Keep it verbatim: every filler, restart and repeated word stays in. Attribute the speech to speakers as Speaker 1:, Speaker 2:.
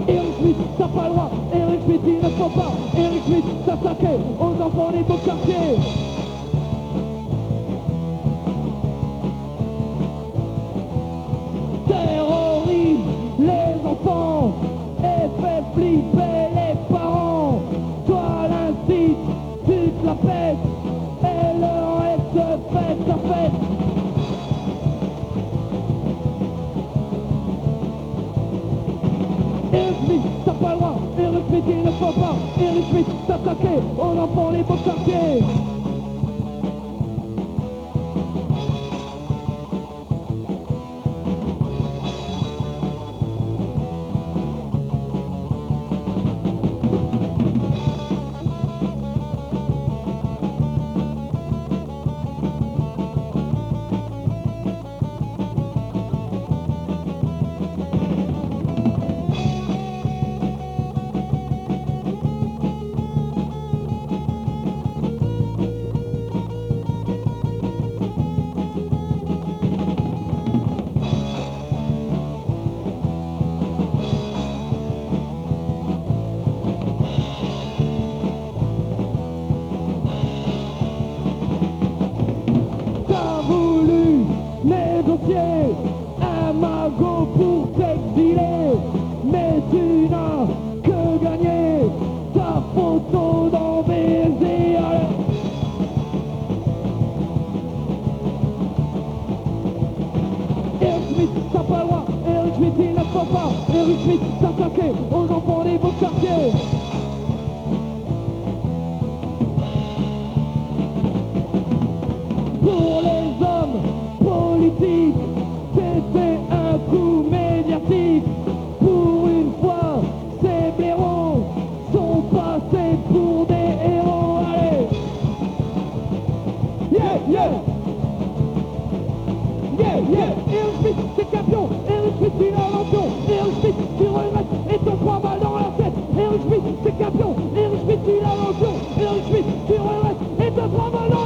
Speaker 1: Eric Schmitt, t'as pas le droit. Eric Schmitt, il ne faut pas. Eric Schmitt s'attaquer aux enfants des beaux quartiers. Terrorise les enfants et fait flipper les parents. Toi l'incites, tu te la pètes et le reste fait sa fête. Eric Schmitt, t'as pas le droit. Eric Schmitt, il ne faut pas. Eric Schmitt s'attaquer aux enfants des beaux quartiers. Un magot pour t'exiler, mais tu n'as que gagné ta photo dans baiser. Eric Schmitt, t'as pas le droit. Eric Schmitt, il ne faut pas. Eric Schmitt s'attaquer aux enfants des beaux quartiers. Pour les hommes politiques, c'était un coup médiatique. Pour une fois, ces blaireaux sont passés pour des héros. Allez, yeah, yeah, yeah, yeah. Eric Schmitt, c'est campion. Eric Schmitt, il a l'ambition. Eric Schmitt, tu regrettes et te prends mal dans la tête. Eric Schmitt, c'est campion. Eric Schmitt, il a l'ambition. Eric Schmitt, tu regrettes et te prends mal dans la tête.